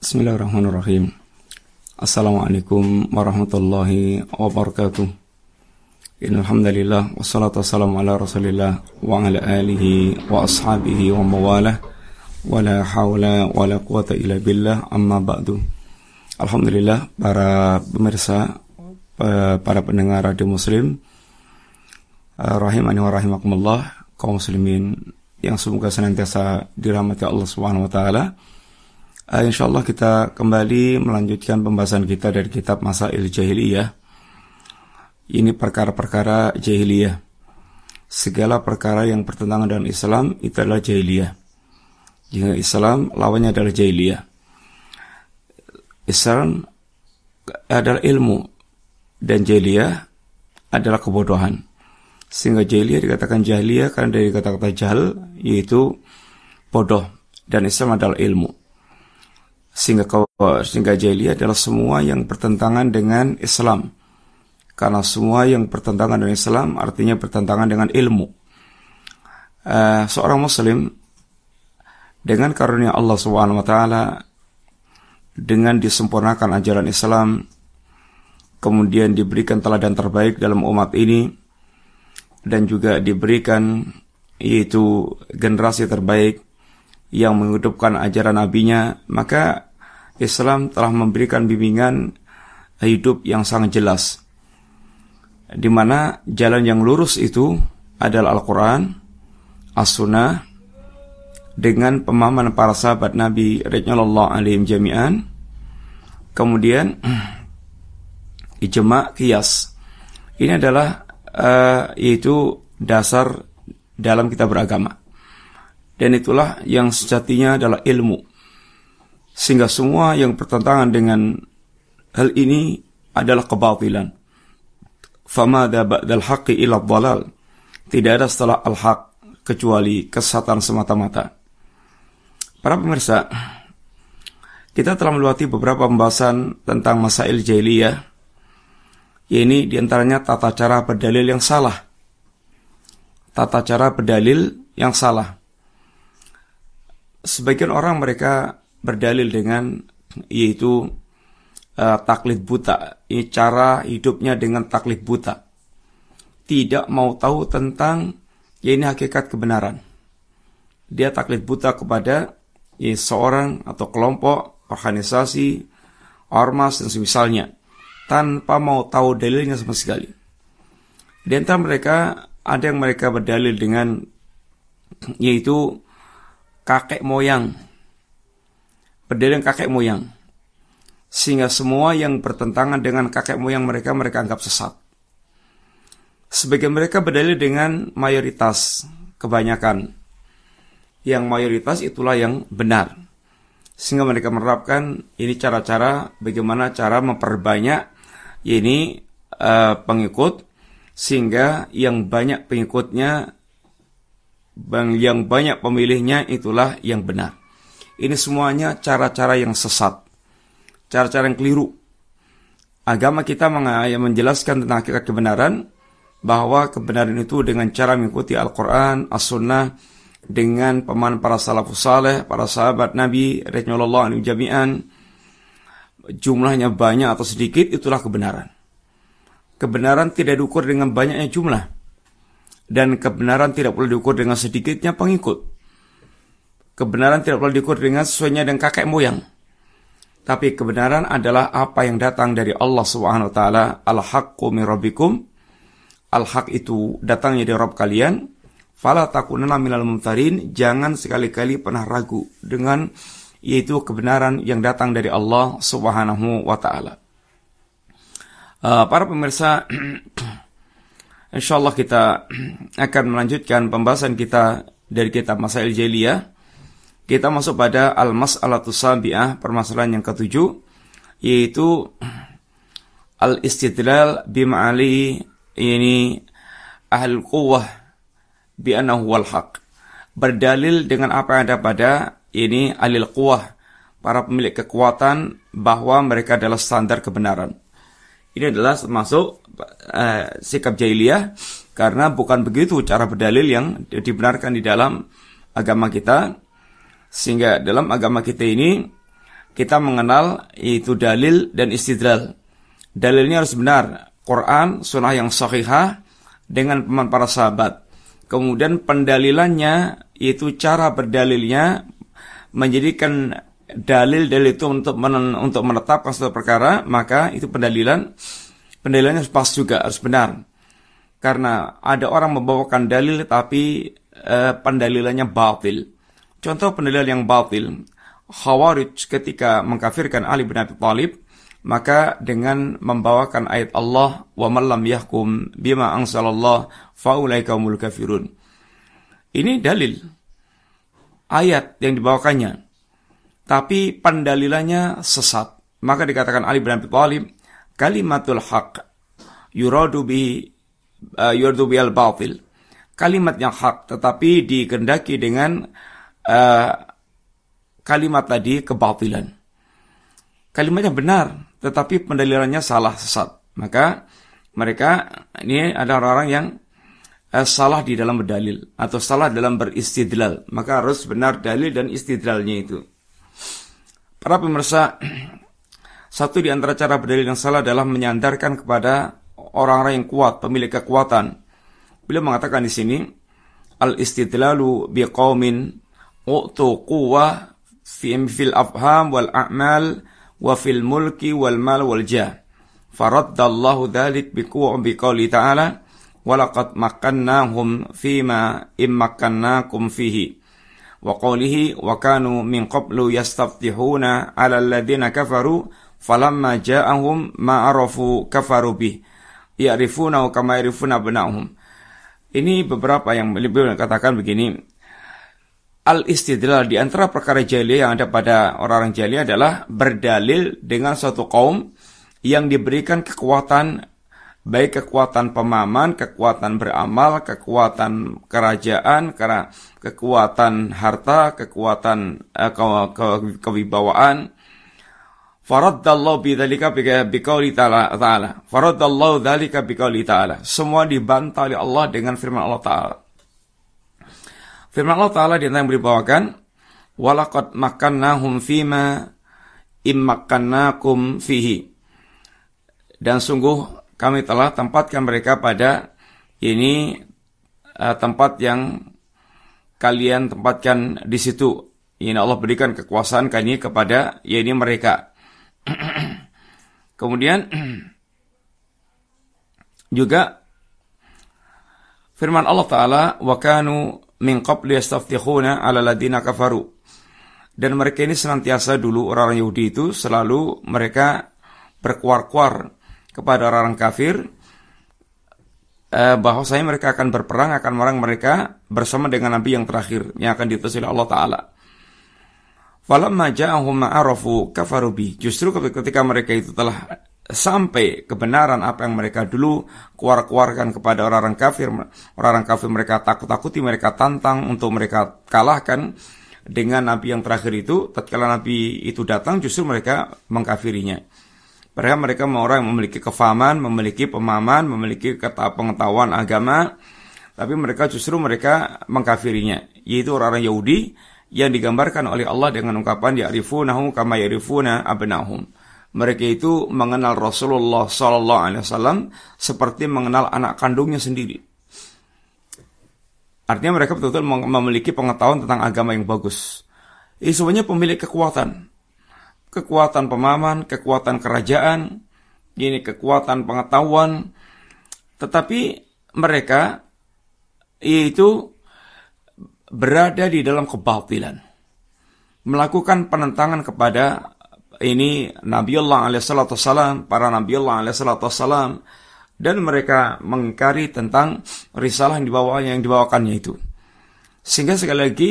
Bismillahirrahmanirrahim. Assalamualaikum warahmatullahi wabarakatuh. Innalhamdulillah wassalatu wassalamu ala rasulillah wa ala alihi wa ashabihi wa mawalah wa la hawla wa la quwata illa billah, amma ba'du. Alhamdulillah, para pemirsa, para pendengar radio muslim, rahimani wa rahimakumullah, kaum muslimin yang semoga senantiasa dirahmati Allah Subhanahu wa taala. InsyaAllah kita kembali melanjutkan pembahasan kita dari kitab Masail Jahiliyah. Ini perkara-perkara jahiliyah. Segala perkara yang bertentangan dengan Islam itu adalah jahiliyah. Jika Islam lawannya adalah jahiliyah. Islam adalah ilmu dan jahiliyah adalah kebodohan. Sehingga jahiliyah dikatakan jahiliyah karena dari kata-kata jahil, yaitu bodoh, dan Islam adalah ilmu. Sehingga jahiliyah adalah semua yang bertentangan dengan Islam. Karena semua yang bertentangan dengan Islam artinya bertentangan dengan ilmu. Seorang muslim dengan karunia Allah Subhanahu wa taala, dengan disempurnakan ajaran Islam, kemudian diberikan teladan terbaik dalam umat ini, dan juga diberikan yaitu generasi terbaik yang menghidupkan ajaran nabinya, maka Islam telah memberikan bimbingan hidup yang sangat jelas, di mana jalan yang lurus itu adalah Al-Quran, As-Sunnah, dengan pemahaman para sahabat Nabi radhiyallahu alaihim jami'an, kemudian ijma' qiyas. Ini adalah yaitu dasar dalam kita beragama. Dan itulah yang sejatinya adalah ilmu. Sehingga semua yang bertentangan dengan hal ini adalah kebatilan. Famada ba'dal haqqi illa dhalal. Tidak ada setelah al-haq kecuali kesesatan semata-mata. Para pemirsa, kita telah melewati beberapa pembahasan tentang masail jahiliyah. Ini diantaranya tata cara berdalil yang salah. Tata cara berdalil yang salah. Sebagian orang mereka berdalil dengan yaitu taklid buta. Ini cara hidupnya dengan taklid buta. Tidak mau tahu tentang ini hakikat kebenaran. Dia taklid buta kepada seorang atau kelompok, organisasi, ormas dan semisalnya, tanpa mau tahu dalilnya sama sekali. Di antara mereka ada yang mereka berdalil dengan yaitu kakek moyang, berdalil kakek moyang, sehingga semua yang bertentangan dengan kakek moyang mereka anggap sesat. Sebagian mereka berdalil dengan mayoritas, kebanyakan, yang mayoritas itulah yang benar, sehingga mereka menerapkan ini cara-cara bagaimana cara memperbanyak ini pengikut, sehingga yang banyak pengikutnya, yang banyak pemilihnya itulah yang benar. Ini semuanya cara-cara yang sesat, cara-cara yang keliru. Agama kita menjelaskan tentang hakikat kebenaran, bahwa kebenaran itu dengan cara mengikuti Al-Quran, As-Sunnah, dengan pemahaman para salafus saleh, para sahabat Nabi radhiyallahu anhum jami'an. Jumlahnya banyak atau sedikit, itulah kebenaran. Kebenaran tidak diukur dengan banyaknya jumlah, dan kebenaran tidak perlu diukur dengan sedikitnya pengikut. Kebenaran tidak perlu diukur dengan sesuainya dengan kakek moyang. Tapi kebenaran adalah apa yang datang dari Allah Subhanahu wa taala. Al-haqqu min rabbikum. Al-haq itu datangnya dari Rabb kalian. Fala takunanna minal mumtarin. Jangan sekali-kali pernah ragu dengan yaitu kebenaran yang datang dari Allah Subhanahu wa taala. Para pemirsa, insyaallah kita akan melanjutkan pembahasan kita dari kitab Masail Jahiliyah. Kita masuk pada al-mas'alatus sabi'ah, permasalahan yang ketujuh, yaitu al-istidlal bima'ali ini ahlul quwwah bi annahu wal haq. Berdalil dengan apa yang ada pada ini ahlul quwwah, para pemilik kekuatan, bahwa mereka adalah standar kebenaran. Ini adalah termasuk sikap jahiliyah, karena bukan begitu cara berdalil yang dibenarkan di dalam agama kita. Sehingga dalam agama kita ini kita mengenal itu dalil dan istidlal. Dalilnya harus benar, Quran, sunnah yang sahihah dengan pemahaman para sahabat. Kemudian pendalilannya itu cara berdalilnya menjadikan dalil-dalil itu untuk menetapkan suatu perkara, maka itu pendalilannya harus pas juga, harus benar. Karena ada orang membawakan dalil tapi pendalilannya batil. Contoh pendalilan yang batil, Khawarij ketika mengkafirkan Ali bin Abi Thalib, maka dengan membawakan ayat Allah, wa man lam yahkum bima anzalallah faulaika humul kafirun. Ini dalil ayat yang dibawakannya, tapi pendalilannya sesat. Maka dikatakan Ali bin Abi Thalib, kalimatul haq yuradu bi al-batil. Kalimat yang hak tetapi dikehendaki dengan kalimat tadi kebatilan. Kalimatnya benar, tetapi pendalilannya salah, sesat. Maka mereka ini ada orang-orang yang salah di dalam berdalil atau salah dalam beristidlal. Maka harus benar dalil dan istidlalnya itu. Para pemirsa, satu di antara cara berdalil yang salah adalah menyandarkan kepada orang-orang yang kuat, pemilik kekuatan. Beliau mengatakan di sini, al-istidlalu biqaumin u'tu quwwah fil afham wal a'mal wa fil mulki wal mal wal jah. Faraddallahu dzalik biqouli ta'ala wa laqad makkannahum fima immakkannakum fihi. Wa qawlihi wa kanu min qablu yastaftihuna 'ala alladziina kafaru falamma ja'ahum ma arafu kafaru bih. Ya'rifuna kama ya'rifuna abna'ahum. Ini beberapa yang beliau katakan begini. Al-istidlal di antara perkara jahiliyah yang ada pada orang-orang jahiliyah adalah berdalil dengan suatu kaum yang diberikan kekuatan, baik kekuatan pemahaman, kekuatan beramal, kekuatan kerajaan, kekuatan harta, kekuatan kewibawaan. Faraddallahu bidzalika biqouli ta'ala. Faraddallahu dzalika biqouli ta'ala. Semua dibantah oleh Allah dengan firman Allah Ta'ala. Firman Allah Ta'ala di antara yang dibawakan, walaqad makkannahum fima immakkannakum fihi. Dan sungguh kami telah tempatkan mereka pada ini tempat yang kalian tempatkan di situ. Ini Allah berikan kekuasaan kami kepada ini mereka. Kemudian juga firman Allah Ta'ala, wa kanu min qabli yastaftihuna 'ala alladziina kafaru. Dan mereka ini senantiasa dulu orang-orang Yahudi itu selalu mereka berkuar-kuar kepada orang-orang kafir bahwasanya mereka akan berperang, akan merang mereka bersama dengan nabi yang terakhir yang akan diutus oleh Allah Ta'ala. Falamma ja'ahum ma arafu kafaru bi. Justru ketika mereka itu telah sampai kebenaran apa yang mereka dulu keluarkan kepada orang-orang kafir mereka takut-takuti, mereka tantang untuk mereka kalahkan dengan nabi yang terakhir itu. Tatkala nabi itu datang, justru mereka mengkafirinya. Mereka orang yang memiliki kefahaman, memiliki pemahaman, memiliki pengetahuan agama, tapi mereka mengkafirinya, yaitu orang-orang Yahudi yang digambarkan oleh Allah dengan ungkapan ya'rifunahu kama ya'rifuna abnahum. Mereka itu mengenal Rasulullah SAW seperti mengenal anak kandungnya sendiri. Artinya mereka betul-betul memiliki pengetahuan tentang agama yang bagus. Ini semuanya pemilik kekuatan. Kekuatan pemahaman, kekuatan kerajaan, ini kekuatan pengetahuan. Tetapi mereka itu berada di dalam kebatilan. Melakukan penentangan kepada ini Nabiullah alaihissalam, para Nabiullah alaihissalam, dan mereka mengingkari tentang risalah yang dibawakannya itu. Sehingga sekali lagi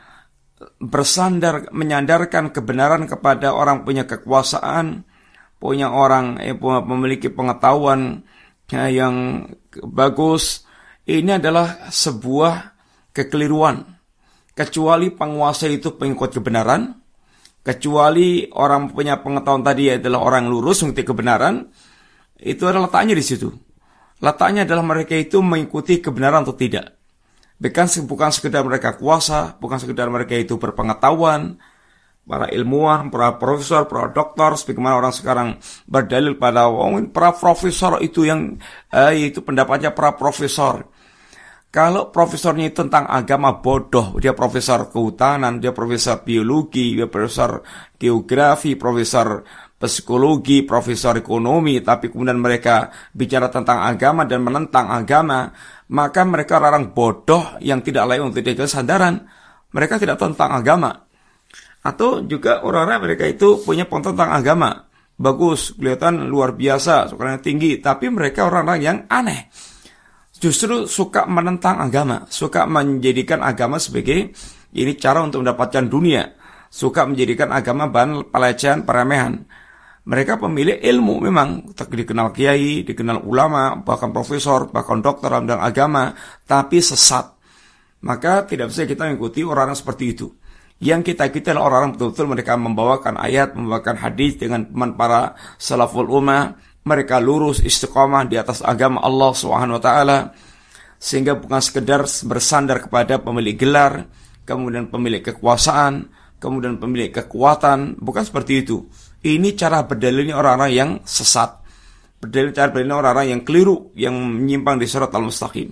menyandarkan kebenaran kepada orang punya kekuasaan, punya orang memiliki pengetahuan yang bagus, ini adalah sebuah kekeliruan. Kecuali penguasa itu pengikut kebenaran, kecuali orang punya pengetahuan tadi adalah orang lurus mengikuti kebenaran, itu adalah letaknya di situ. Letaknya adalah mereka itu mengikuti kebenaran atau tidak. Bukan sekedar mereka kuasa, bukan sekedar mereka itu berpengetahuan, para ilmuwan, para profesor, para doktor, sebagaimana orang sekarang berdalil pada para profesor itu yang itu pendapatnya para profesor. Kalau profesornya itu tentang agama, bodoh. Dia profesor kehutanan, dia profesor biologi, dia profesor geografi, profesor psikologi, profesor ekonomi, tapi kemudian mereka bicara tentang agama dan menentang agama, maka mereka orang bodoh yang tidak layak untuk diberikan sandaran. Mereka tidak tentang agama. Atau juga orang-orang mereka itu punya pengetahuan tentang agama. Bagus, kelihatan luar biasa, sekolahnya tinggi, tapi mereka orang-orang yang aneh. Justru suka menentang agama, suka menjadikan agama sebagai ini cara untuk mendapatkan dunia, suka menjadikan agama bahan pelecehan, peremehan. Mereka pemilik ilmu memang, dikenal kiai, dikenal ulama, bahkan profesor, bahkan dokter dalam bidang agama, tapi sesat. Maka tidak bisa kita mengikuti orang-orang seperti itu. Yang kita adalah orang-orang betul-betul mereka membawakan ayat, membawakan hadis dengan teman para salaful ummah. Mereka lurus istiqamah di atas agama Allah SWT, sehingga bukan sekedar bersandar kepada pemilik gelar, kemudian pemilik kekuasaan, kemudian pemilik kekuatan. Bukan seperti itu. Ini cara berdalilnya orang-orang yang sesat, cara berdalilnya orang-orang yang keliru, yang menyimpang di Sirat al-Mustaqim.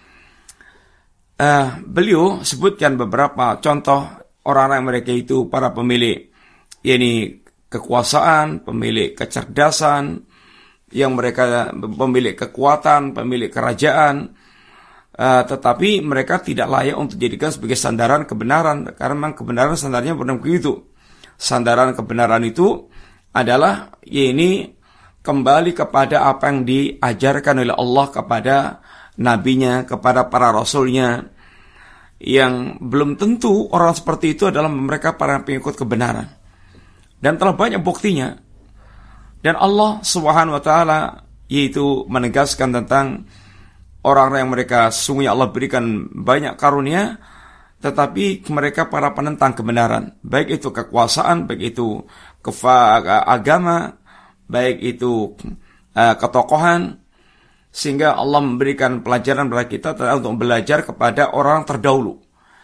Beliau sebutkan beberapa contoh orang-orang mereka itu para pemilik kekuasaan, pemilik kecerdasan, yang mereka pemilik kekuatan, pemilik kerajaan, tetapi mereka tidak layak untuk dijadikan sebagai sandaran kebenaran, karena memang kebenaran sandarannya bukan begitu. Sandaran kebenaran itu adalah kembali kepada apa yang diajarkan oleh Allah kepada nabinya, kepada para rasulnya, yang belum tentu orang seperti itu adalah mereka para pengikut kebenaran. Dan telah banyak buktinya. Dan Allah Subhanahu wa taala yaitu menegaskan tentang orang-orang yang mereka sungguhnya Allah berikan banyak karunia, tetapi mereka para penentang kebenaran, baik itu kekuasaan, baik itu agama, baik itu ketokohan, sehingga Allah memberikan pelajaran kepada kita untuk belajar kepada orang terdahulu.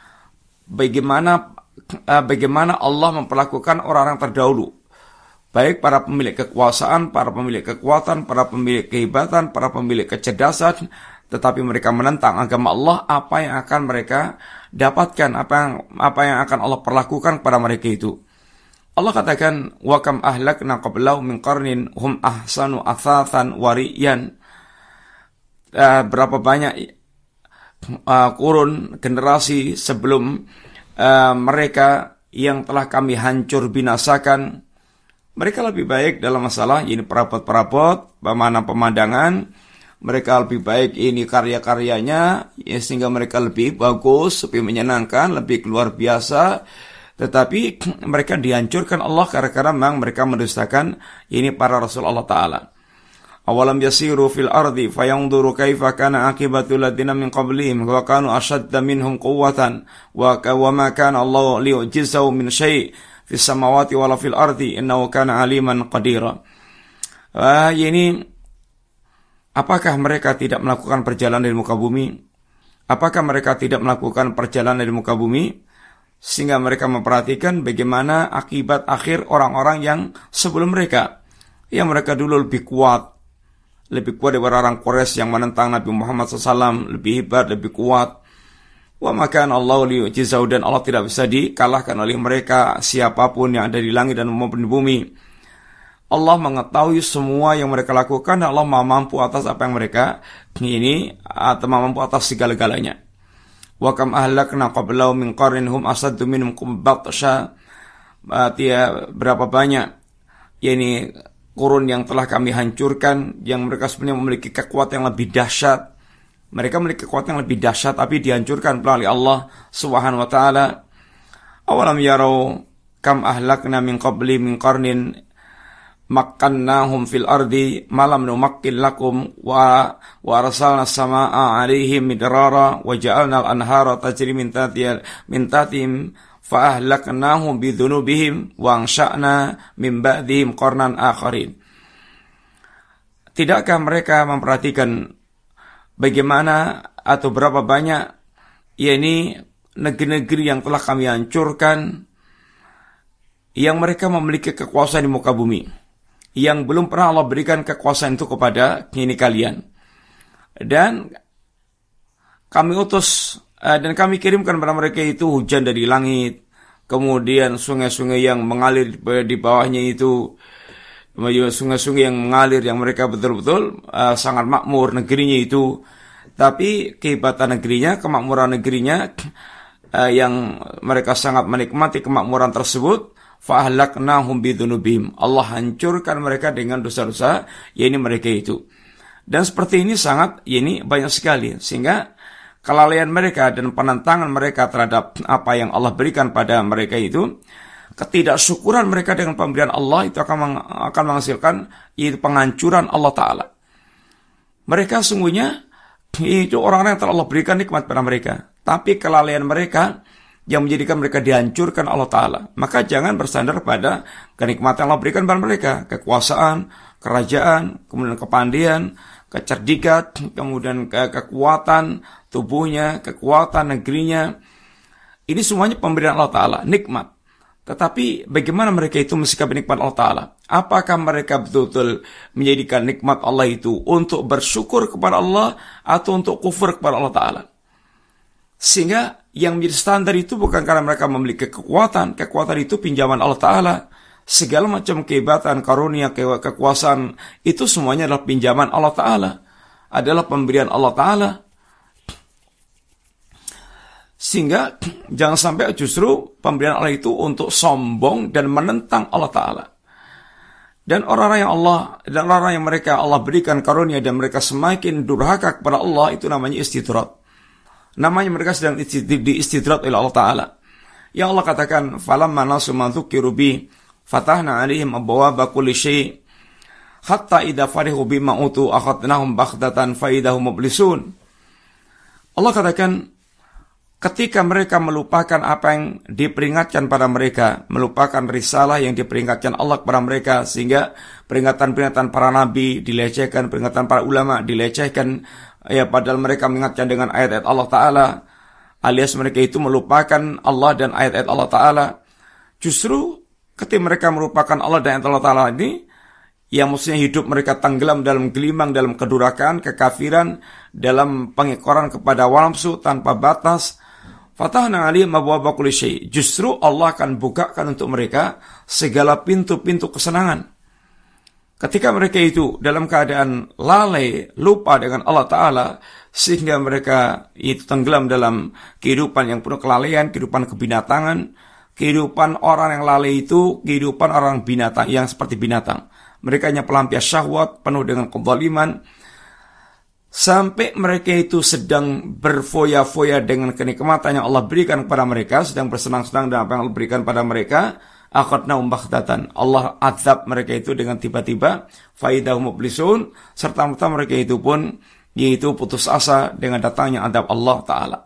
Bagaimana Allah memperlakukan orang-orang terdahulu, baik para pemilik kekuasaan, para pemilik kekuatan, para pemilik kehebatan, para pemilik kecerdasan, tetapi mereka menentang agama Allah. Apa yang akan mereka dapatkan, apa yang akan Allah perlakukan kepada mereka itu? Allah katakan, wa kam ahlakna qablahum min qarnin hum ahsanu athatan wariyan. Berapa banyak kurun generasi sebelum mereka yang telah kami hancur binasakan. Mereka lebih baik dalam masalah perabot-perabot, pemandangan. Mereka lebih baik karya-karyanya, sehingga mereka lebih bagus, lebih menyenangkan, lebih luar biasa. Tetapi mereka dihancurkan Allah karena memang mereka mendustakan para Rasul Allah Ta'ala. Awalam yasiru fil ardi fayanzuru kaifa kana aqibatul ladina min qablihim wa kanu ashadda minhum quwwatan wa ma kana Allah liyu'jizahu min syai' fis samawati wala fil ardi innahu kana aliman qadira. Apakah mereka tidak melakukan perjalanan di muka bumi? Apakah mereka tidak melakukan perjalanan di muka bumi sehingga mereka memperhatikan bagaimana akibat akhir orang-orang yang sebelum mereka, yang mereka dulu lebih kuat daripada orang Quraisy yang menentang Nabi Muhammad SAW, lebih hebat, lebih kuat. Wa makan Allah liyu'jizahu, dan Allah tidak bisa dikalahkan oleh mereka, siapapun yang ada di langit dan maupun di bumi. Allah mengetahui semua yang mereka lakukan, dan Allah mampu atas apa yang mereka atau mampu atas segala-galanya. Wa kam ahlakna qablahum min qarnin hum asaddu minhum batsha. Berapa banyak kurun yang telah kami hancurkan, yang mereka sebenarnya memiliki kekuatan yang lebih dahsyat. Mereka memiliki kekuatan yang lebih dahsyat, tapi dihancurkan oleh Allah Subhanahu wa taala. Awalam yarau kam ahlakna min qabli min qarnin makkannahum fil ardi malam numakkil lakum wa arsalna samaa 'alaihim midrara wa ja'alna al-anhara tajri min tahtihim fa ahlaknahum bi dhunubihim wa ansha'na min ba'dihim qarnan akharin. Tidakkah mereka memperhatikan bagaimana atau berapa banyak negeri-negeri yang telah kami hancurkan yang mereka memiliki kekuasaan di muka bumi, yang belum pernah Allah berikan kekuasaan itu kepada ini kalian. Dan kami utus dan kami kirimkan kepada mereka itu hujan dari langit, kemudian sungai-sungai yang mengalir di bawahnya itu, sungai-sungai yang mengalir, yang mereka betul-betul sangat makmur negerinya itu. Tapi kehebatan negerinya, kemakmuran negerinya, yang mereka sangat menikmati kemakmuran tersebut, fa'ahlaknahum bidunubihim, Allah hancurkan mereka dengan dosa-dosa, yakni mereka itu. Dan seperti ini sangat, ini banyak sekali, sehingga kelalaian mereka dan penentangan mereka terhadap apa yang Allah berikan pada mereka itu, ketidaksyukuran mereka dengan pemberian Allah itu akan menghasilkan itu penghancuran Allah Ta'ala. Mereka sungguhnya itu orang-orang yang telah Allah berikan nikmat pada mereka, tapi kelalaian mereka yang menjadikan mereka dihancurkan Allah Ta'ala. Maka jangan bersandar pada kenikmatan yang Allah berikan pada mereka, kekuasaan, kerajaan, kemudian kepandaian, kecerdikan, kemudian kekuatan tubuhnya, kekuatan negerinya. Ini semuanya pemberian Allah Ta'ala, nikmat. Tetapi bagaimana mereka itu mensikapi nikmat Allah Ta'ala? Apakah mereka betul-betul menjadikan nikmat Allah itu untuk bersyukur kepada Allah atau untuk kufur kepada Allah Ta'ala? Sehingga yang menjadi standar itu bukan karena mereka memiliki kekuatan. Kekuatan itu pinjaman Allah Ta'ala. Segala macam kehebatan, karunia, kekuasaan itu semuanya adalah pinjaman Allah Ta'ala, adalah pemberian Allah Ta'ala. Sehingga jangan sampai justru pemberian Allah itu untuk sombong dan menentang Allah Ta'ala. Dan orang-orang yang mereka Allah berikan karunia dan mereka semakin durhaka kepada Allah, itu namanya istidrat. Namanya mereka sedang diistidrat oleh Allah Ta'ala. Yang Allah katakan, falamma nasu ma dzukiru bi fatahna 'alaihim abwaaba kulli syai' hatta idza farihu bima utu akhadnahum baghtatan fa idahum mublisun. Allah katakan, ketika mereka melupakan apa yang diperingatkan pada mereka, melupakan risalah yang diperingatkan Allah kepada mereka, sehingga peringatan-peringatan para nabi dilecehkan, peringatan para ulama dilecehkan, ya padahal mereka mengingatkan dengan ayat-ayat Allah Ta'ala, alias mereka itu melupakan Allah dan ayat-ayat Allah Ta'ala. Justru ketika mereka melupakan Allah dan ayat Allah Ta'ala ini, yang maksudnya hidup mereka tenggelam dalam gelimang, dalam kedurakan, kekafiran, dalam pengikoran kepada nafsu tanpa batas, fatahna 'alaihim abwaaba kulli syai'. Justru Allah akan bukakan untuk mereka segala pintu-pintu kesenangan. Ketika mereka itu dalam keadaan lalai, lupa dengan Allah Ta'ala, sehingga mereka itu tenggelam dalam kehidupan yang penuh kelalaian, kehidupan kebinatangan, kehidupan orang yang lalai itu, kehidupan orang binatang yang seperti binatang. Mereka hanya pelampias syahwat, penuh dengan kezaliman, sampai mereka itu sedang berfoya-foya dengan kenikmatan yang Allah berikan kepada mereka, sedang bersenang-senang dengan apa yang Allah berikan pada mereka, akhadnahum baghtatan, Allah azab mereka itu dengan tiba-tiba, faidahum mublisun, serta-merta mereka itu pun yaitu putus asa dengan datangnya azab Allah Ta'ala.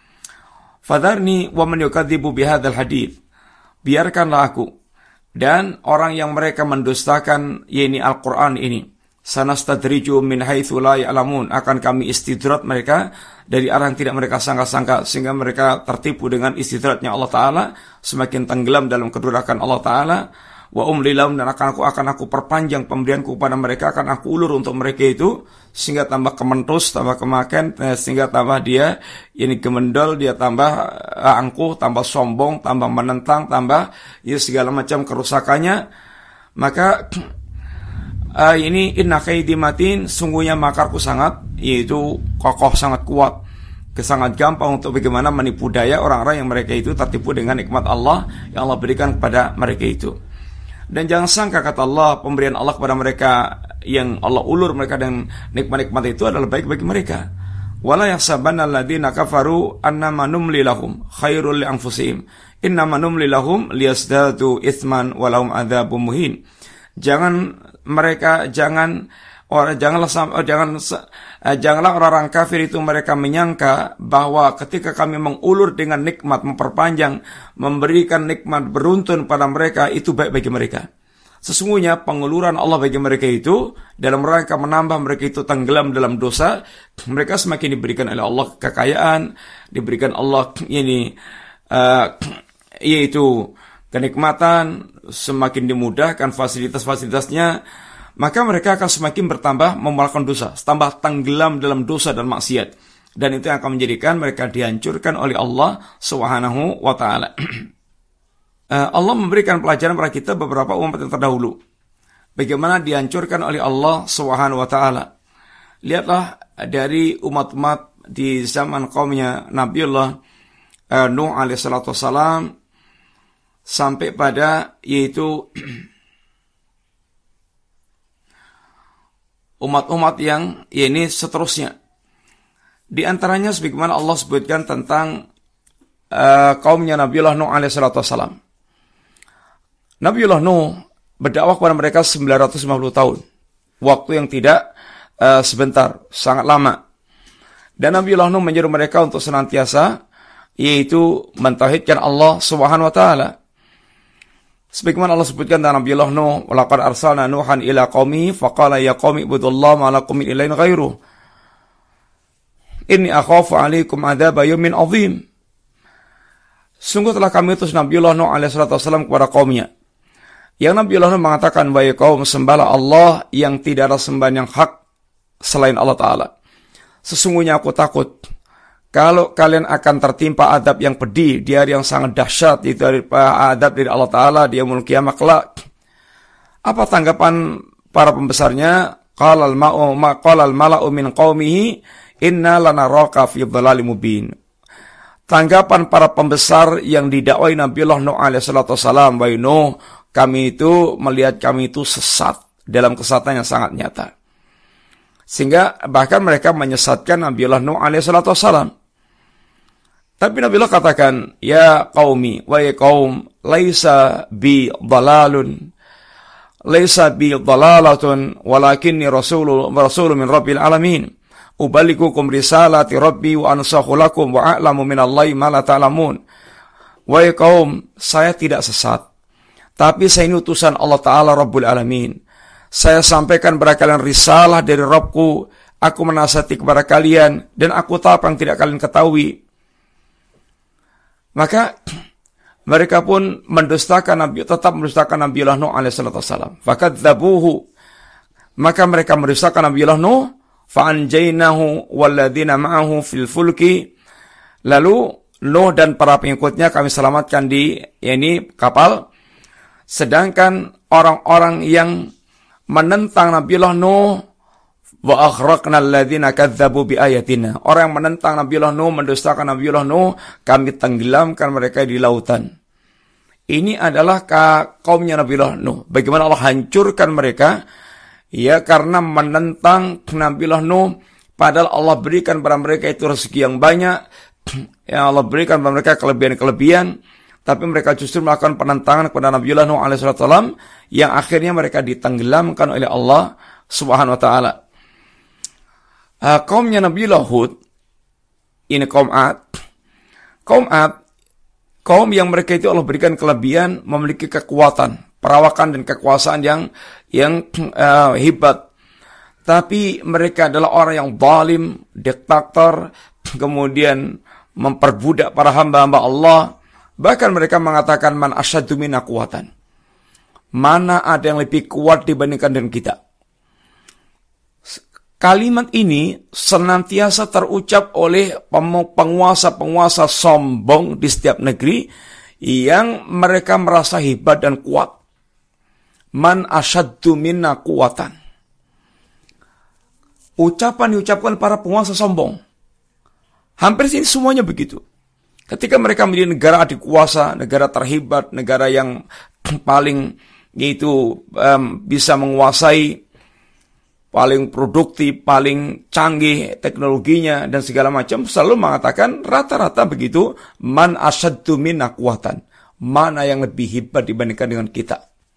Fadharni wa man yukadzibu bihadzal hadits, biarkanlah aku dan orang yang mereka mendustakan yakni Al-Quran ini, sanastadriju min haitsu la ya'lamun, akan kami istidrat mereka dari arah yang tidak mereka sangka-sangka, sehingga mereka tertipu dengan istidratnya Allah Ta'ala, semakin tenggelam dalam kedurakan Allah Ta'ala. Wa umli lahum, dan akan aku perpanjang pemberianku kepada mereka, akan aku ulur untuk mereka itu, sehingga tambah kementus, tambah kemakan, sehingga tambah dia ini gemendol, dia tambah angkuh, tambah sombong, tambah menentang, tambah ya segala macam kerusakannya. Maka ini inna kaidi matin, sungguhnya makarku sangat, yaitu kokoh, sangat kuat, sangat gampang untuk bagaimana menipu daya orang-orang yang mereka itu tertipu dengan nikmat Allah yang Allah berikan kepada mereka itu. Dan jangan sangka, kata Allah, pemberian Allah kepada mereka yang Allah ulur mereka dengan nikmat-nikmat itu adalah baik bagi mereka. Wala yahsabanna alladziina kafaru annama numli lahum khairul li anfusihim innama numli lahum liyazdadu itsman wa lahum adzabun muhin. Janganlah orang-orang kafir itu mereka menyangka bahwa ketika kami mengulur dengan nikmat, memperpanjang, memberikan nikmat beruntun pada mereka, itu baik bagi mereka. Sesungguhnya penguluran Allah bagi mereka itu dalam rangka menambah mereka itu tenggelam dalam dosa. Mereka semakin diberikan oleh Allah kekayaan, diberikan Allah ini yaitu kenikmatan, semakin dimudahkan fasilitas-fasilitasnya, maka mereka akan semakin bertambah melakukan dosa, tambah tenggelam dalam dosa dan maksiat. Dan itu yang akan menjadikan mereka dihancurkan oleh Allah Subhanahu wa ta'ala. Allah memberikan pelajaran kepada kita beberapa umat yang terdahulu, bagaimana dihancurkan oleh Allah Subhanahu wa ta'ala. Lihatlah dari umat-umat di zaman kaumnya Nabiullah Nuh alaihissalatu wassalam, sampai pada yaitu umat-umat yang ini seterusnya. Di antaranya sebagaimana Allah sebutkan tentang kaumnya Nabiullah Nuh alaihissalatu wassalam. Nabiullah Nuh berdakwah kepada mereka 950 tahun. Waktu yang tidak sebentar, sangat lama. Dan Nabiullah Nuh menyuruh mereka untuk senantiasa yaitu mentauhidkan Allah Subhanahu wa taala. Sebagaimana Allah sebutkan dalam Nabiullah Nuh, "Walaqad arsalna Nuhan ila qaumihi faqala ya qaumi ibudullaha ma lakum min ilahin ghairuh. Inni akhafu 'alaikum 'adzaba yaumin 'adzim." Sungguh telah kami utus Nabiullah Nuh alaihissalatu wassalam kepada kaumnya. Yang Nabiullah Nuh mengatakan, "Wahai kaum, sembahlah Allah yang tidak ada sembahan yang hak selain Allah Ta'ala. Sesungguhnya aku takut kalau kalian akan tertimpa adab yang pedih di hari yang sangat dahsyat, itu adab dari Allah Ta'ala di yaumul qiyamah kelak." Apa tanggapan para pembesarnya? Qala al-mala'u min qaumihi inna lanaraka fi dhalalin mubin. Tanggapan para pembesar yang didakwai Nabiullah Nuh alaihissalatu wassalam, "Wahai Nuh, kami itu melihat kami itu sesat dalam kesesatan yang sangat nyata." Sehingga bahkan mereka menyesatkan Nabiullah Nuh alaihissalatu wassalam. Tapi Nabiullah katakan, "Ya qaumi, wahai kaum, laisa bi dhalalatun walakinni rasulun min rabbil alamin. Ubalikukum risalati rabbi wa ansahu lakum wa a'lamu minallahi ma la ta'lamun." Wahai kaum, saya tidak sesat, tapi saya ini utusan Allah Ta'ala Rabbul Alamin. Saya sampaikan kepada kalian risalah dari Rabbku, aku menasihati kepada kalian, dan aku tahu apa yang tidak kalian ketahui. Maka mereka pun tetap mendustakan Nabiullah Nuh alaihissalatu wassalam. Fakadzabuhu, maka mereka mendustakan Nabiullah Nuh, fa'anjainahu walladzina ma'ahu fil fulki. Lalu Nuh dan para pengikutnya kami selamatkan di kapal. Sedangkan orang-orang yang menentang Nabiullah Nuh, wa akhraqna alladzina kadzdzabu bi ayatina. Orang yang menentang Nabiullah Nuh, mendustakan Nabiullah Nuh, kami tenggelamkan mereka di lautan. Ini adalah kaumnya Nabiullah Nuh. Bagaimana Allah hancurkan mereka? Ya, karena menentang Nabiullah Nuh, padahal Allah berikan pada mereka itu rezeki yang banyak, yang Allah berikan pada mereka kelebihan-kelebihan, tapi mereka justru melakukan penentangan kepada Nabiullah Nuh alaihissalam, yang akhirnya mereka ditenggelamkan oleh Allah Subhanahu wa ta'ala. Kaumnya Nabiullah Hud, ini kaum Ad. Kaum yang mereka itu Allah berikan kelebihan, memiliki kekuatan, perawakan dan kekuasaan yang hebat. Tapi mereka adalah orang yang zalim, diktator, kemudian memperbudak para hamba-hamba Allah. Bahkan mereka mengatakan, "Man asyaddu minna quwwatan." Mana ada yang lebih kuat dibandingkan dengan kita? Kalimat ini senantiasa terucap oleh penguasa-penguasa sombong di setiap negeri yang mereka merasa hebat dan kuat. Man asyaddu minna quwwatan. Ucapan diucapkan para penguasa sombong. Hampir sini semuanya begitu. Ketika mereka menjadi negara adikuasa, negara terhebat, negara yang paling bisa menguasai, paling produktif, paling canggih teknologinya dan segala macam, selalu mengatakan rata-rata begitu, man asyaddu minna quwwatan. Mana yang lebih hebat dibandingkan dengan kita?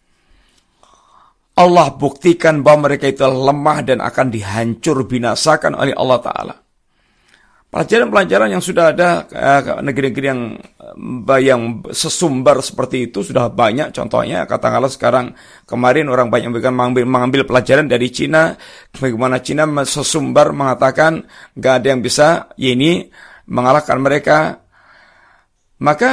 Allah buktikan bahwa mereka itu lemah dan akan dihancur binasakan oleh Allah Ta'ala. Pelajaran-pelajaran yang sudah ada negeri-negeri yang sesumbar seperti itu sudah banyak. Contohnya katakanlah sekarang, kemarin orang banyak mengambil pelajaran dari Cina, bagaimana Cina sesumbar mengatakan gak ada yang bisa mengalahkan mereka. Maka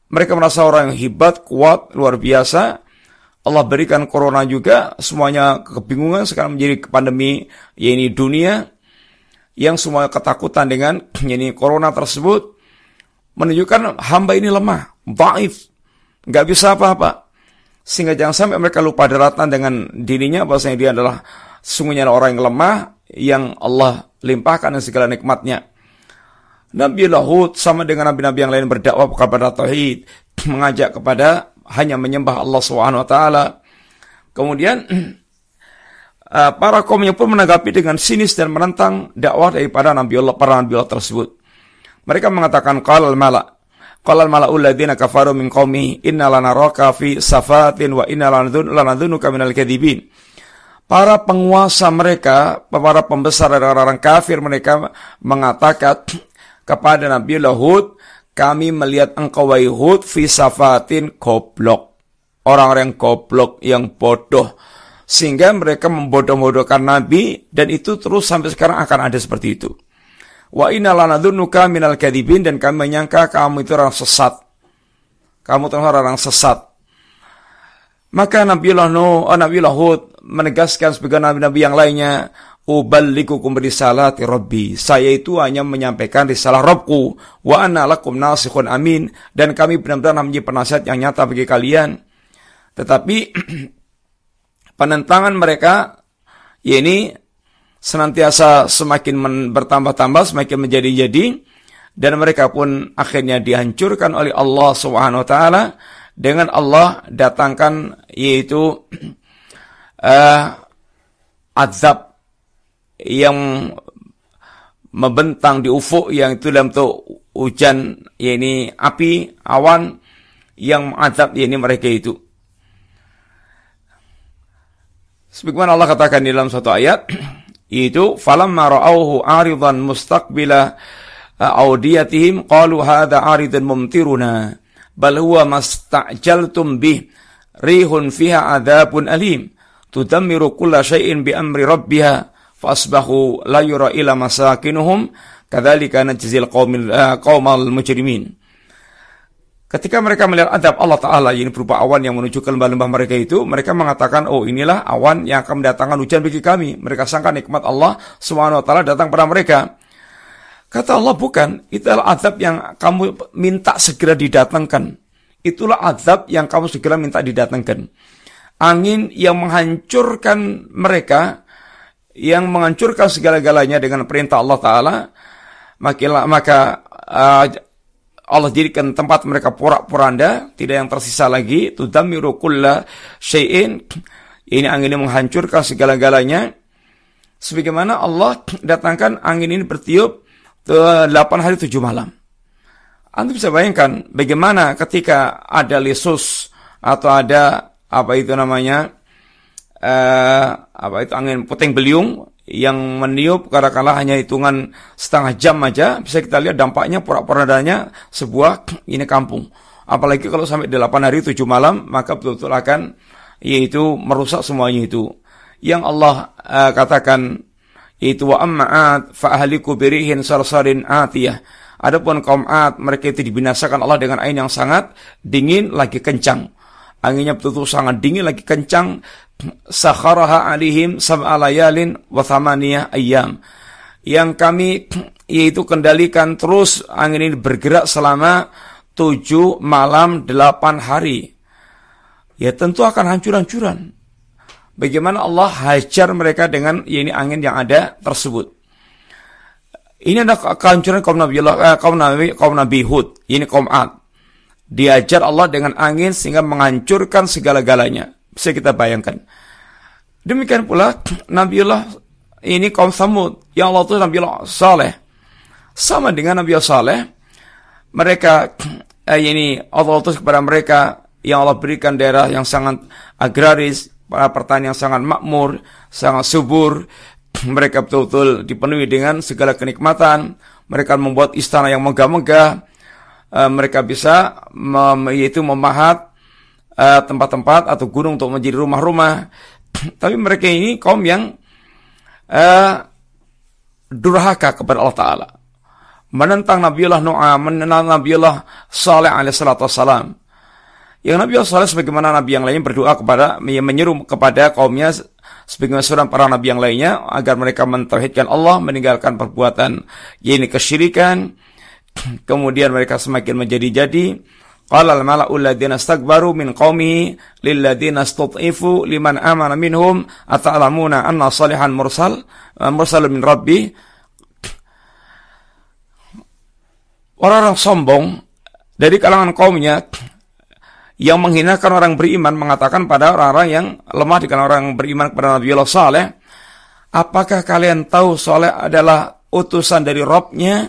mereka merasa orang yang hebat, kuat, luar biasa. Allah berikan corona juga, semuanya kebingungan, sekarang menjadi pandemi, yaitu dunia, yang semua ketakutan dengan yaitu corona tersebut, menunjukkan hamba ini lemah, dhaif, nggak bisa apa-apa. Sehingga jangan sampai mereka lupa daratan dengan dirinya, bahwasanya dia adalah sesungguhnya orang yang lemah, yang Allah limpahkan dengan segala nikmatnya. Nabi Hud sama dengan nabi-nabi yang lain berdakwah kepada tauhid, mengajak kepada hanya menyembah Allah SWT. Kemudian para kaumnya pun menanggapi dengan sinis dan menentang dakwah daripada para nabi Allah tersebut. Mereka mengatakan qala al-mala'u alladziina kafaru min qaumi inna lanaraka fi safatin wa inna lanadhunuka minal kadhibin. Para penguasa mereka, para pembesar dari orang-orang kafir, mereka mengatakan kepada Nabi Hud, kami melihat engkau wahai Hud fi safatin, goblok. Orang-orang yang goblok, yang bodoh. Sehingga mereka membodoh-bodohkan Nabi, dan itu terus sampai sekarang akan ada seperti itu. Wa inna lanadhunuka minal kadhibin, dan kami menyangka kamu itu orang sesat. Kamu termasuk orang sesat. Maka Nabi Hud menegaskan sebagai nabi-nabi yang lainnya, uballikukum risalati rabbi, saya itu hanya menyampaikan risalah Rabbku, wa anna lakum nasikhun amin, dan kami benar-benar menjadi penasihat yang nyata bagi kalian. Tetapi penentangan mereka ini senantiasa semakin bertambah-tambah, semakin menjadi-jadi, dan mereka pun akhirnya dihancurkan oleh Allah SWT dengan Allah datangkan yaitu azab yang membentang di ufuk, yang itu dalam bentuk hujan, yakni api, awan yang mengazab yakni mereka itu. Sebagaimana Allah katakan di dalam satu ayat, itu falamma ra'awhu 'aridan mustaqbila awdiyatihim qalu hadza 'aridun mumtiruna bal huwa mastajaltum bih rihun fiha adzabun alim tudammiru kulla syai'in bi amri rabbiha fasbahu la yura ila masakinuhum kadzalika najzil qaumal mujrimin. Ketika mereka melihat adab Allah Ta'ala yang berupa awan yang menuju ke lembah-lembah mereka itu, mereka mengatakan, oh inilah awan yang akan mendatangkan hujan bagi kami. Mereka sangka nikmat Allah SWT datang pada mereka. Kata Allah, bukan, itulah azab yang kamu minta segera didatangkan. Itulah azab yang kamu segera minta didatangkan. Angin yang menghancurkan mereka, yang menghancurkan segala-galanya dengan perintah Allah Ta'ala, maka Allah jadikan tempat mereka porak-poranda, tidak yang tersisa lagi. Tudammiru kulla syai'in, ini angin yang menghancurkan segala-galanya. Sebagaimana Allah datangkan angin ini bertiup 8 hari 7 malam. Anda bisa bayangkan bagaimana ketika ada lesus atau ada angin puting beliung yang meniup katakanlah hanya hitungan setengah jam aja, bisa kita lihat dampaknya porak-porandanya sebuah ini kampung. Apalagi kalau sampai 8 hari 7 malam, maka betul-betul akan yaitu merusak semuanya itu. Yang Allah katakan itu wa amma'at fa ahliku birihin sarsarin atiyah. Adapun kaum Ad, mereka itu dibinasakan Allah dengan angin yang sangat dingin lagi kencang. Anginnya betul-betul sangat dingin lagi kencang. Sakharaha alihim sab'a layalin wa thamaniyah ayyam. Yang kami yaitu kendalikan terus angin ini bergerak selama 7 malam 8 hari. Ya tentu akan hancur-hancuran. Bagaimana Allah hajar mereka dengan ini angin yang ada tersebut. Ini adalah kehancuran kaum Nabi Hud, ini kaum Ad. Diajar Allah dengan angin sehingga menghancurkan segala-galanya. Bisa kita bayangkan. Demikian pula Nabiullah ini kaum Tsamud, yang Allah itu Nabiullah Saleh. Sama dengan Nabiullah Saleh, mereka ini Allah utus kepada mereka yang Allah berikan daerah yang sangat agraris, pertanian yang sangat makmur, sangat subur. Mereka betul-betul dipenuhi dengan segala kenikmatan. Mereka membuat istana yang megah-megah. Mereka bisa yaitu memahat tempat-tempat atau gunung untuk menjadi rumah-rumah. Tapi mereka ini kaum yang durhaka kepada Allah Ta'ala. menentang Nabiullah Nuh, menentang Nabiullah Saleh alaihissalatu wassalam. Yang Nabiullah Saleh sebagaimana nabi yang lainnya berdoa kepada, menyeru kepada kaumnya sebagaimana surah para nabi yang lainnya agar mereka mentauhidkan Allah, meninggalkan perbuatan yaitu kesyirikan. Kemudian mereka semakin menjadi-jadi. Qala al-mala'u alladziina istakbaru min qaumihi lil ladziina istud'ifu liman amana minhum ata'lamuna anna salihan mursalun min rabbi. Orang-orang sombong dari kalangan kaumnya yang menghinakan orang beriman mengatakan pada orang-orang yang lemah di kalangan orang beriman kepada Nabiullah Saleh, apakah kalian tahu Saleh adalah utusan dari Rabb-nya?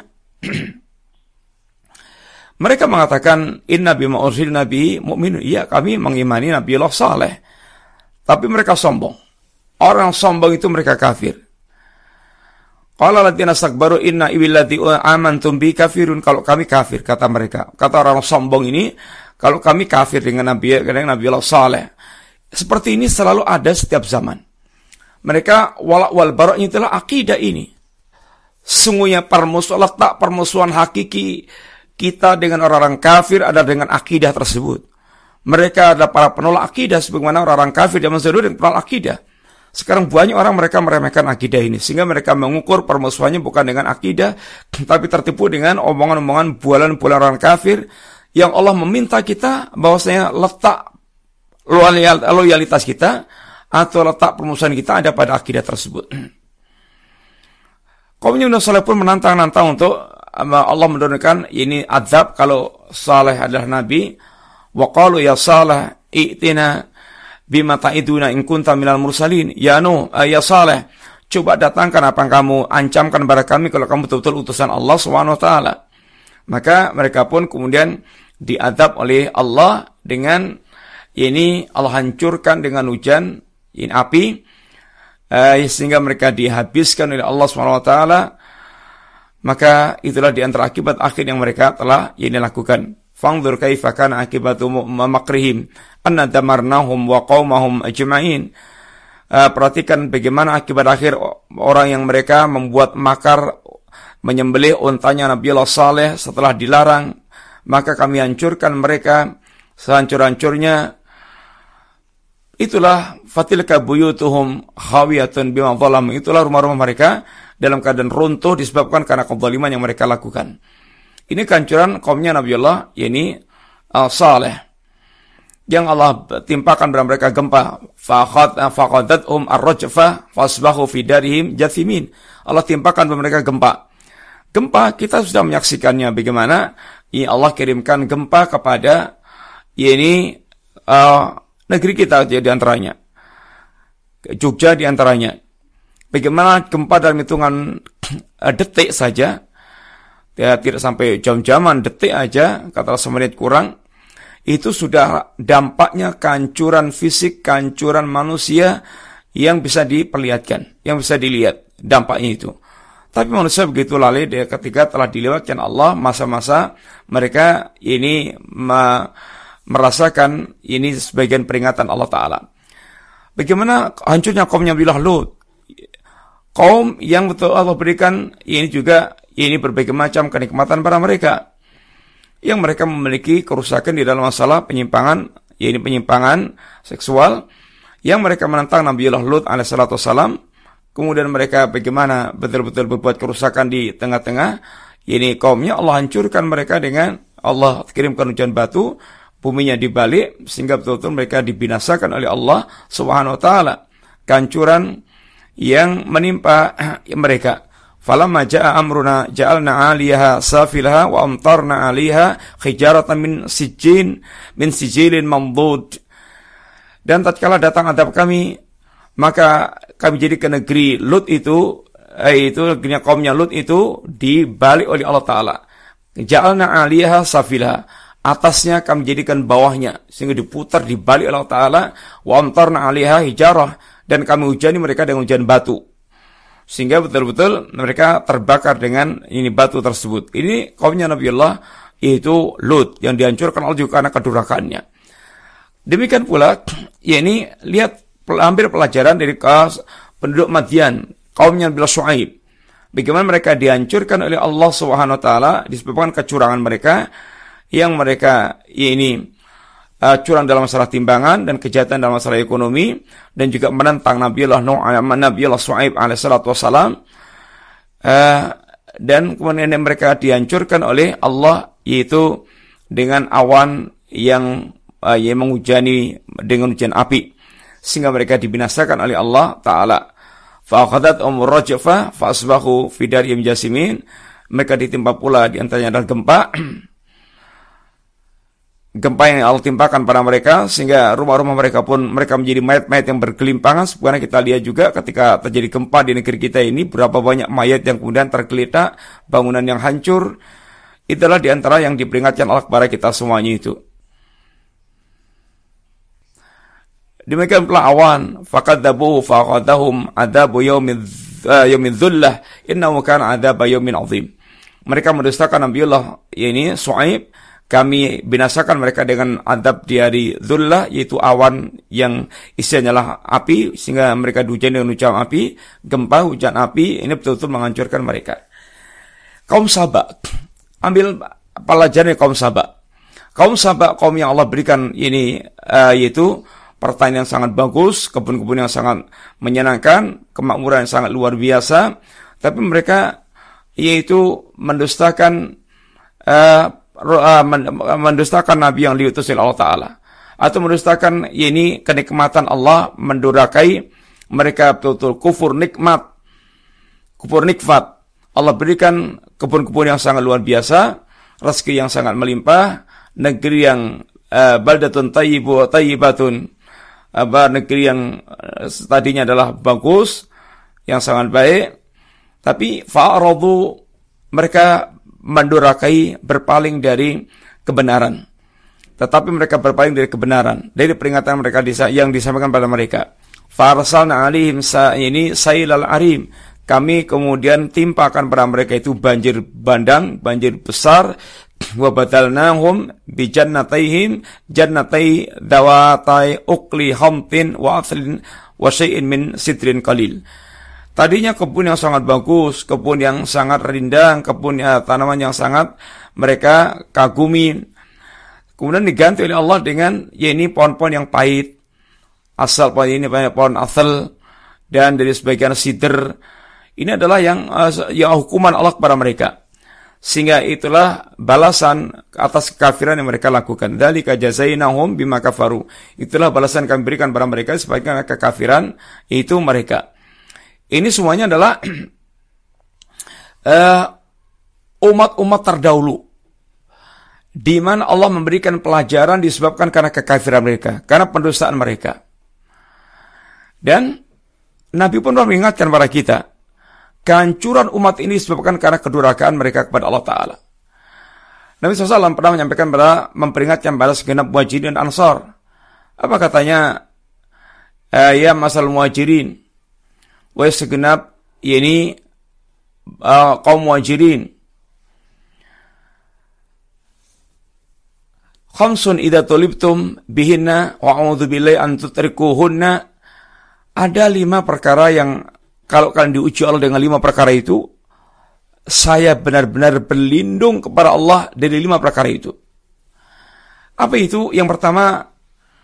Mereka mengatakan inna bima ursilna bihi mu'minun. Iya, kami mengimani Nabiullah Saleh. Tapi mereka sombong. Orang sombong itu mereka kafir. Qala alladziina istakbaru inna billadzi amantum bi kafirun. Kalau kami kafir, kata mereka. Kata orang sombong ini, kalau kami kafir dengan Nabiullah Saleh. Seperti ini selalu ada setiap zaman. Mereka walak wal baroknya itulah akidah ini. Sungguhnya letak permusuhan hakiki kita dengan orang-orang kafir adalah dengan akidah tersebut. Mereka adalah para penolak akidah sebagaimana orang-orang kafir zaman dahulu dan penolak akidah. Sekarang banyak orang mereka meremehkan akidah ini sehingga mereka mengukur permusuhannya bukan dengan akidah tapi tertipu dengan omongan-omongan bualan-bualan orang kafir yang Allah meminta kita bahwasanya letak loyalitas kita atau letak permusuhan kita ada pada akidah tersebut. Kaumnya Nabi Saleh pun menantang-nantang untuk Allah menurunkan ini azab kalau Saleh adalah nabi. Wa qalu ya Saleh i'tina bima ta'iduna in kunta minal mursalin. Ya Nuh, ya Saleh, coba datangkan apa yang kamu ancamkan kepada kami kalau kamu betul-betul utusan Allah SWT. Maka mereka pun kemudian diadab oleh Allah dengan ini, Allah hancurkan dengan hujan ini api sehingga mereka dihabiskan oleh Allah SWT. Maka itulah di antara akibat akhir yang mereka telah ini lakukan. Fanzur kaifa kana akibatu makrihim anna damarnahum wa qaumahum ajma'in. Perhatikan bagaimana akibat akhir orang yang mereka membuat makar menyembelih untanya Nabiullah Saleh setelah dilarang, maka kami hancurkan mereka sehancur-hancurnya. Itulah fatilka buyutuhum khawiyatun bima zalamu. Itulah rumah-rumah mereka dalam keadaan runtuh disebabkan karena kezaliman yang mereka lakukan. Ini kehancuran kaumnya Nabiullah yakni Saleh yang Allah timpakan pada mereka gempa. Faqadathum ar-rajfa fasbahu fi darihim jathimin. Allah timpakan pada mereka gempa. Gempa kita sudah menyaksikannya bagaimana Allah kirimkan gempa kepada yakni negeri kita di antaranya. Jogja di antaranya. Bagaimana gempa dalam hitungan detik saja, ya, tidak sampai jam-jaman, detik aja, katakanlah semenit kurang, itu sudah dampaknya kehancuran fisik, kehancuran manusia yang bisa diperlihatkan, yang bisa dilihat dampaknya itu. Tapi manusia begitu lalai ketika telah dilewatkan Allah masa-masa mereka ini merasakan ini sebagian peringatan Allah Ta'ala. Bagaimana hancurnya kaumnya Nabiullah Lut, kaum yang betul Allah berikan ini juga ini berbagai macam kenikmatan pada mereka, yang mereka memiliki kerusakan di dalam masalah penyimpangan, yaitu penyimpangan seksual, yang mereka menentang Nabiullah Lut alaihissalatu wassalam. Kemudian mereka bagaimana betul-betul berbuat kerusakan di tengah-tengah ini kaumnya, Allah hancurkan mereka dengan Allah kirimkan hujan batu, buminya dibalik sehingga betul-betul mereka dibinasakan oleh Allah Subhanahu wa taala. Kehancuran yang menimpa mereka. Falamma jaa amruna ja'alna 'aliyaha safilaha wa amtarna 'alaiha hijaratan min sijilin mamdud. Dan tatkala datang adab kami, maka kami jadikan negeri Lut itu negerinya kaumnya Lut itu dibalik oleh Allah Ta'ala. Ja'alna 'aliyaha safilaha, atasnya kami jadikan bawahnya sehingga diputar dibalik oleh Allah Ta'ala. Wa amtarna 'alaiha hijarah, dan kami hujani mereka dengan hujan batu sehingga betul-betul mereka terbakar dengan ini batu tersebut. Ini kaumnya Nabiullah itu Lut yang dihancurkan Allah juga karena kedurhakaannya. Demikian pula yakni lihat ambil pelajaran dari penduduk Madian, kaumnya Nabiullah Syuaib. bagaimana mereka dihancurkan oleh Allah Subhanahu wa taala disebabkan kecurangan mereka yang mereka curang dalam masalah timbangan dan kejahatan dalam masalah ekonomi, dan juga menentang Nabiullah Shu'aib alaihissalatu wassalam, dan kemudian mereka dihancurkan oleh Allah yaitu dengan awan yang menghujani dengan hujan api, sehingga mereka dibinasakan oleh Allah Ta'ala. Fa'akhadat rajfa fa'asbahu fi darihim jasimin. Mereka ditimpa pula di antaranya adalah gempa yang Allah timpakan pada mereka, sehingga rumah-rumah mereka pun mereka menjadi mayat-mayat yang bergelimpangan. Sebenarnya kita lihat juga ketika terjadi gempa di negeri kita ini, berapa banyak mayat yang kemudian tergeletak, bangunan yang hancur. Itulah di antara yang diperingatkan Allah kepada kita semuanya itu. Demikian pula awan, faqadzabuhu faqadahum adzabu yaumin dzullah innahu kana adzaba yaumin azim. Mereka mendustakan Nabiullah Shu'aib, kami binasakan mereka dengan adab di hari dzullah, yaitu awan yang isinya adalah api, sehingga mereka dihujani dengan hujan api, gempa, hujan api, ini betul-betul menghancurkan mereka. Kaum Saba, ambil pelajaran kaum Saba. Kaum Saba, kaum yang Allah berikan yaitu pertanian yang sangat bagus, kebun-kebun yang sangat menyenangkan, kemakmuran yang sangat luar biasa, tapi mereka yaitu mendustakan Nabi yang diutus oleh Allah Ta'ala, atau mendustakan kenikmatan Allah, mendurakai mereka betul-betul kufur nikmat, kufur nikmat. Allah berikan kebun-kebun yang sangat luar biasa, rezeki yang sangat melimpah, negeri yang baldatun tayyibatun, negeri yang tadinya adalah bagus, yang sangat baik, tapi fa'aradu, mereka mendurakai, berpaling dari kebenaran. Tetapi mereka berpaling dari kebenaran, dari peringatan mereka yang disampaikan pada mereka. Farsalna alaihim sailal arim, kami kemudian timpakan pada mereka itu banjir bandang, banjir besar. Wa badalnahum bi jannatayhim jannatai dawatai ukli hamtin wa athlin wa syai'in min sidrin qalil. Tadinya kebun yang sangat bagus, kebun yang sangat rindang, kebun tanaman yang sangat mereka kagumi. Kemudian diganti oleh Allah dengan pohon-pohon yang pahit. Asal pohon ini pohon asal, dan dari sebagian sidr. Ini adalah yang hukuman Allah kepada mereka. Sehingga itulah balasan atas kekafiran yang mereka lakukan. Dzalika jazainahum bima kafaru. Itulah balasan kami berikan kepada mereka sebagai kekafiran itu mereka. Ini semuanya adalah umat-umat terdahulu, di mana Allah memberikan pelajaran disebabkan karena kekafiran mereka, karena pendustaan mereka. Dan Nabi pun mengingatkan kepada kita, kehancuran umat ini disebabkan karena kedurhakaan mereka kepada Allah Ta'ala. Nabi SAW pernah menyampaikan memperingatkan pada segenap muhajirin dan ansar. Apa katanya? Ya masal muhajirin, wahai segenap kaum muhajirin, khamsun idza tulibtum bihinna wa a'udzu billahi an tutrikuhunna. Ada 5 perkara yang kalau kalian diuji Allah dengan 5 perkara itu, saya benar-benar berlindung kepada Allah dari 5 perkara itu. Apa itu? Yang pertama,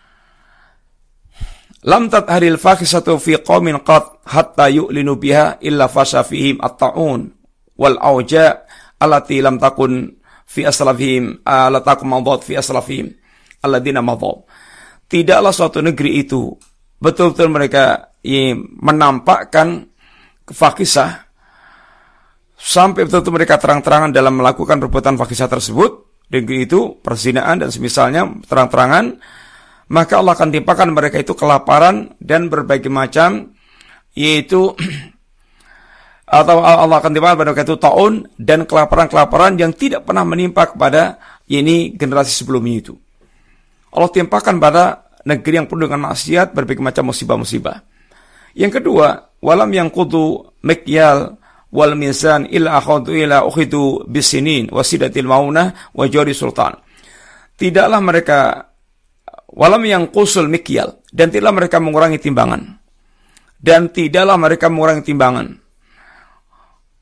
lam tatharil fakhisatu fi qaumin qad hatta yu'linu biha illa fasha fihim at-ta'un wal auja allati lam takun fi aslafihim la takum madat fi aslafihim alladziina madaw. Tidaklah suatu negeri itu betul-betul mereka menampakkan fakhisah sampai betul-betul mereka terang-terangan dalam melakukan perbuatan fakhisah tersebut, negeri itu perzinaan dan semisalnya terang-terangan, maka Allah akan timpakan mereka itu kelaparan dan berbagai macam, yaitu atau Allah akan timpakan mereka itu taun dan kelaparan-kelaparan yang tidak pernah menimpa kepada generasi sebelumnya itu. Allah timpakan pada negeri yang penuh dengan maksiat, berbagai macam musibah-musibah. Yang kedua, walam yang kudu mikyal wal mizan illa ukhidu bisinin wasidatil maunah wa jari sultan. Tidaklah mereka walam yang kusul mikyal, dan tidaklah mereka mengurangi timbangan, dan tidaklah mereka mengurangi timbangan.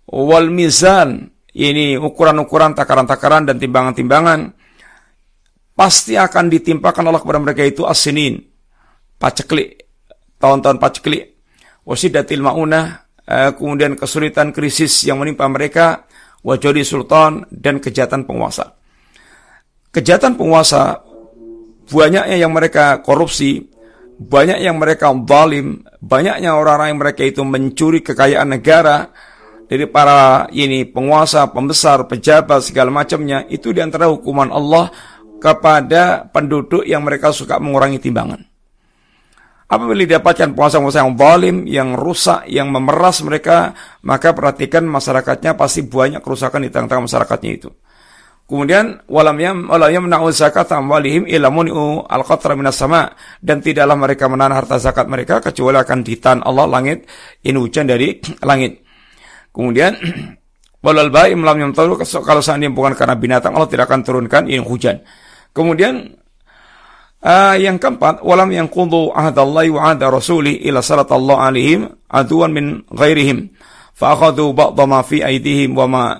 wal mizan, ini ukuran-ukuran, takaran-takaran dan timbangan-timbangan, pasti akan ditimpakan Allah kepada mereka itu as-sinin, paceklik, tahun-tahun paceklik, wasidatil maunah, kemudian kesulitan krisis yang menimpa mereka, wajodi sultan, dan kejahatan penguasa. Kejahatan penguasa, banyaknya yang mereka korupsi, banyak yang mereka zalim, banyaknya orang-orang yang mereka itu mencuri kekayaan negara dari para penguasa, pembesar, pejabat, segala macamnya. Itu diantara hukuman Allah kepada penduduk yang mereka suka mengurangi timbangan. Apabila didapatkan penguasa-penguasa yang zalim, yang rusak, yang memeras mereka, maka perhatikan masyarakatnya pasti banyak kerusakan di tengah-tengah masyarakatnya itu. Kemudian walam yamna'u zakat amwalihim illa muni'u al-qatra minas sama, dan tidaklah mereka menahan harta zakat mereka kecuali akan ditahan Allah langit, ini hujan dari langit. Kemudian walal ba'im lam yamtalu, kalau seandainya bukan karena binatang Allah tidak akan turunkan ini hujan. Kemudian yang keempat, walam yanqudu ahdallahi wa ahda rasulih ila salatallahu alaihim aduwan min ghairihim fa akhadhu ba'dha ma fi aydihim wa ma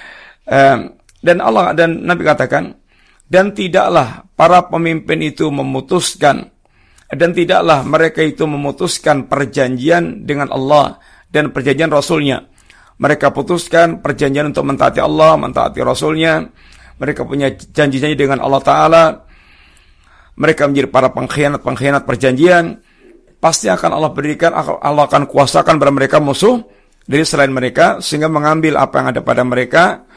dan Allah dan Nabi katakan, dan tidaklah para pemimpin itu memutuskan, dan tidaklah mereka itu memutuskan perjanjian dengan Allah dan perjanjian Rasulnya. Mereka putuskan perjanjian untuk mentaati Allah, mentaati Rasulnya. Mereka punya janji-janji dengan Allah Ta'ala. Mereka menjadi para pengkhianat perjanjian. Pasti akan Allah berikan, Allah akan kuasakan pada mereka musuh dari selain mereka, sehingga mengambil apa yang ada pada mereka.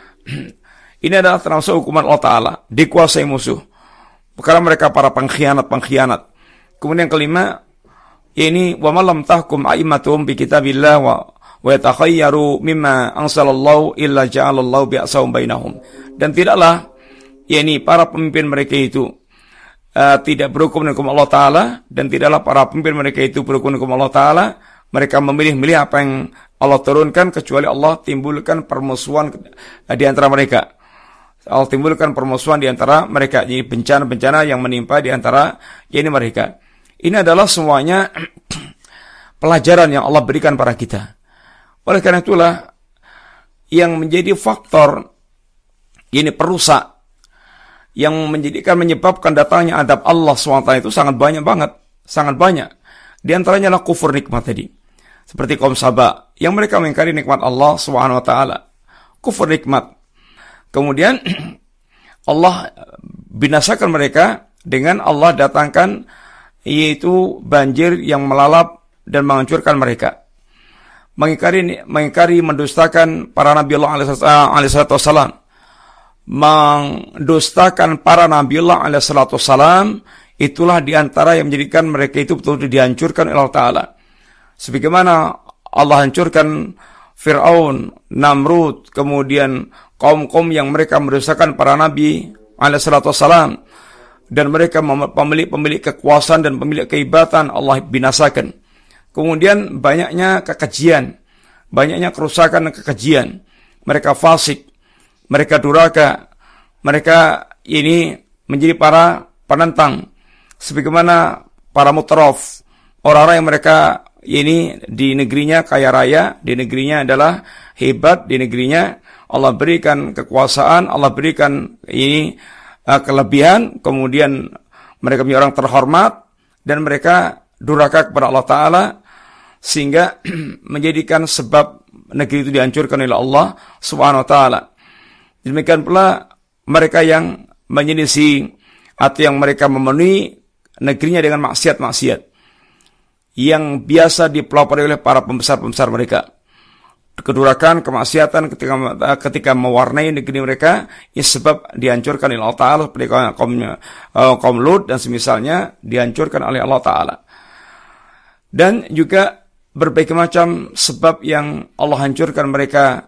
Ini adalah termasuk hukuman Allah Ta'ala, dikuasai musuh, karena mereka para pengkhianat. Kemudian yang kelima, ini wa malam tahkum a'immatuhum bi kitabillah wa yatakhayyaru mimma anzalallahu illa ja'alallahu bi'asahum bainahum. Dan tidaklah para pemimpin mereka itu tidak berhukum dengan hukum Allah Ta'ala, dan tidaklah para pemimpin mereka itu berhukum dengan hukum Allah Ta'ala. Mereka memilih-milih apa yang Allah turunkan, kecuali Allah timbulkan permusuhan di antara mereka. Allah timbulkan permusuhan di antara mereka. Jadi bencana-bencana yang menimpa di antara mereka. Ini adalah semuanya pelajaran yang Allah berikan pada kita. Oleh karena itulah yang menjadi faktor perusak yang menyebabkan datangnya adab Allah SWT itu sangat banyak banget, sangat banyak. Di antaranya adalah kufur nikmat tadi. Seperti kaum Saba yang mereka mengingkari nikmat Allah SWT. Kufur nikmat. Kemudian Allah binasakan mereka dengan Allah datangkan yaitu banjir yang melalap dan menghancurkan mereka. Mengingkari, mendustakan para Nabi Allah alaihissalam. Mendustakan para Nabi Allah alaihissalam, itulah diantara yang menjadikan mereka itu betul-betul dihancurkan oleh Allah Ta'ala. Sebagaimana Allah hancurkan Fir'aun, Namrud, kemudian kaum-kaum yang mereka mendustakan para Nabi alaihissalam, dan mereka pemilik kekuasaan dan pemilik kehebatan, Allah binasakan. Kemudian banyaknya kekejian, banyaknya kerusakan dan kekejian. Mereka fasik, mereka durhaka, mereka menjadi para penentang. Sebagaimana para mutraf, orang-orang yang mereka di negerinya kaya raya, di negerinya adalah hebat, di negerinya Allah berikan kekuasaan, Allah berikan kelebihan, kemudian mereka menjadi orang terhormat, dan mereka durhaka kepada Allah Ta'ala, sehingga menjadikan sebab negeri itu dihancurkan oleh Allah Subhanahu Wa Ta'ala. Demikian pula mereka yang menyelisih atau yang mereka memenuhi negerinya dengan maksiat-maksiat yang biasa dipelopori oleh para pembesar-pembesar mereka. Kedurhakaan, kemaksiatan ketika mewarnai negeri mereka, sebab dihancurkan oleh Allah Ta'ala, seperti kaum Lut dan semisalnya dihancurkan oleh Allah Ta'ala. Dan juga berbagai macam sebab yang Allah hancurkan mereka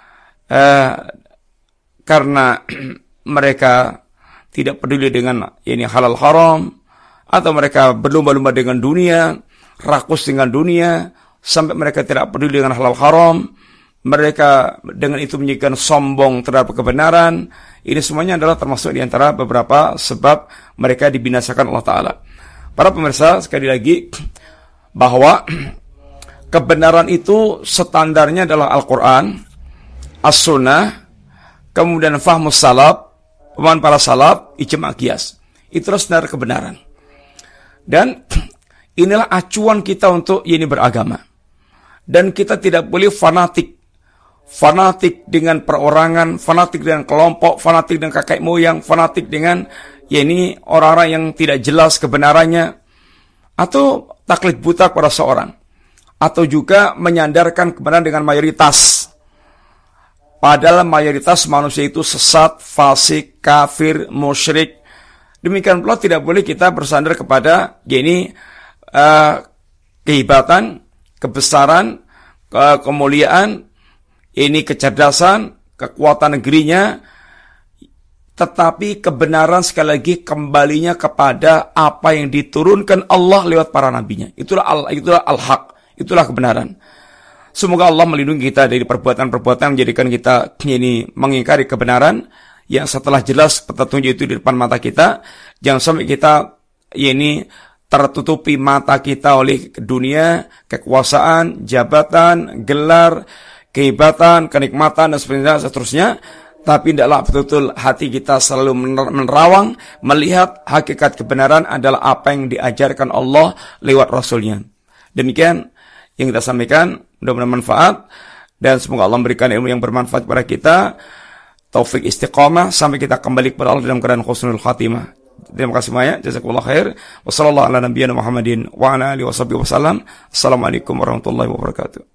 karena mereka tidak peduli dengan halal haram, atau mereka berlomba-lomba dengan dunia, rakus dengan dunia, sampai mereka tidak peduli dengan halal haram. Mereka dengan itu menjadikan sombong terhadap kebenaran. Ini semuanya adalah termasuk di antara beberapa sebab mereka dibinasakan Allah Ta'ala. Para pemirsa, sekali lagi, bahwa kebenaran itu standarnya adalah Al-Quran, As-Sunnah, kemudian fahmus salaf, pemahaman para salaf, ijma' qiyas. Itulah standar kebenaran. Dan inilah acuan kita untuk ini beragama. Dan kita tidak boleh fanatik dengan perorangan, fanatik dengan kelompok, fanatik dengan kakek moyang, fanatik dengan orang-orang yang tidak jelas kebenarannya, atau taklid buta kepada seorang, atau juga menyandarkan kebenaran dengan mayoritas. Padahal mayoritas manusia itu sesat, fasik, kafir, musyrik. Demikian pula tidak boleh kita bersandar kepada kehebatan, kebesaran, kemuliaan, kecerdasan, kekuatan negerinya, tetapi kebenaran sekali lagi kembalinya kepada apa yang diturunkan Allah lewat para nabinya. Itulah al-haq, itulah kebenaran. Semoga Allah melindungi kita dari perbuatan-perbuatan yang menjadikan kita mengingkari kebenaran yang setelah jelas petunjuk itu di depan mata kita. Jangan sampai kita tertutupi mata kita oleh dunia, kekuasaan, jabatan, gelar, kehebatan, kenikmatan, dan seterusnya. Tapi tidaklah betul-betul hati kita selalu menerawang, melihat hakikat kebenaran adalah apa yang diajarkan Allah lewat Rasulnya. Demikian yang kita sampaikan, mudah-mudahan manfaat, dan semoga Allah memberikan ilmu yang bermanfaat kepada kita, taufik istiqamah, sampai kita kembali kepada Allah dalam keadaan husnul khatimah. Terima kasih banyak. Jazakumullah khair. Wassallallahu ala nabiyyina Muhammadin wa ala alihi wasallam. Assalamualaikum warahmatullahi wabarakatuh.